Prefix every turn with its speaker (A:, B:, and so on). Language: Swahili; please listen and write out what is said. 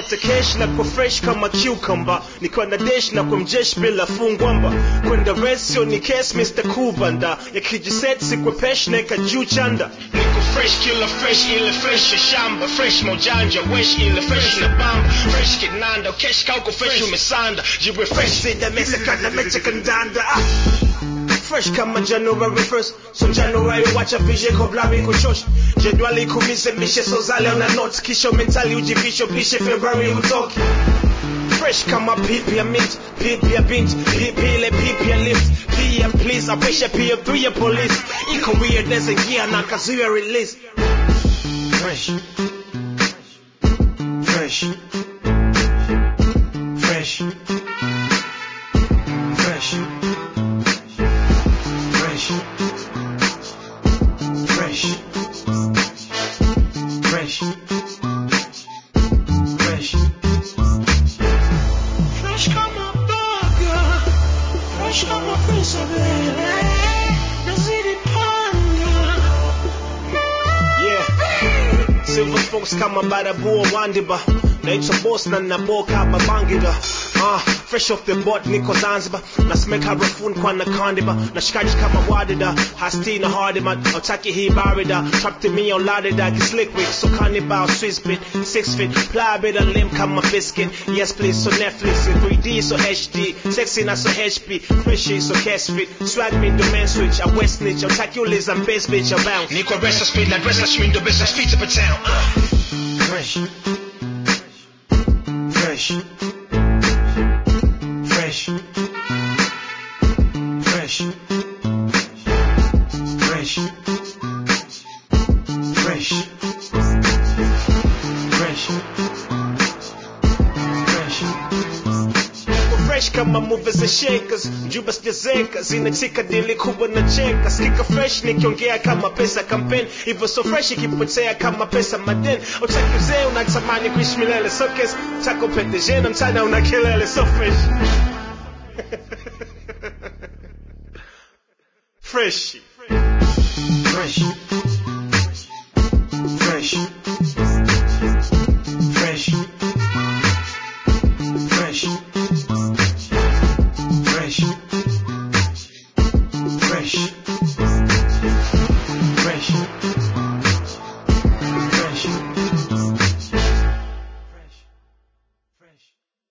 A: nikipata cash na kwa fresh kama cucumber, nikiwa na dash na kwa mjesh bila fungwamba, kwenda resio ni case Mr. Kubanda, yakijiset sikwe pesh neka juu chanda, niko fresh killer fresh ile fresh ya shamba, fresh mojanja wesh ile fresh na bamba, fresh kinanda cash kauko fresh umesanda, jiwe fresh sida mesa kana mecha kandanda. Fresh kama January 1st, so January watch a vision koblami kuchosh, January kumise mishe so zale on a note, kisho mentali ujivisho pishe February utoki. Fresh kama pipi ya mint, pipi ya bint, pipi ile pipi ya lift, pia please apisha pia 3 ya police, iko weird as a year na kazuya release. Fresh Fresh Fresh Fresh Fresh Fresh Fresh Fresh Fresh come a burger, fresh come a piece of it. Yeah, silver folks kama barabu wandiba, naitwa boss na naboka babangida. Fresh off the boat niko Zanzibar, na smek harafun kwa na kandiba, na shikaji kama wadida, hasti na hardima, autaki hii barida, talk to me on ladida, ki slick wick, so cannibal, Swiss bit, 6 feet, fly bit and limb kama biscuit, yes please, so Netflix, 3D so HD, sexy na so HP, freshy so cash fit, swag me domain switch, a west niche, autaki you liz and base bitch, a bounce, niko rest of speed, like rest of schmindo, best of feet per town. Fresh Fresh Fresh Fresh Fresh Fresh Fresh Fresh fresh kama movies and shakers, juba sijazeka zinatika dili kubwa na cheka, skika fresh nikiongea kama pesa campaign, hivyo so fresh ikipotea kama pesa maden, utaki uzee unatamani kuishi milele, so kes tako PDG na mchana una kelele, so fresh fresh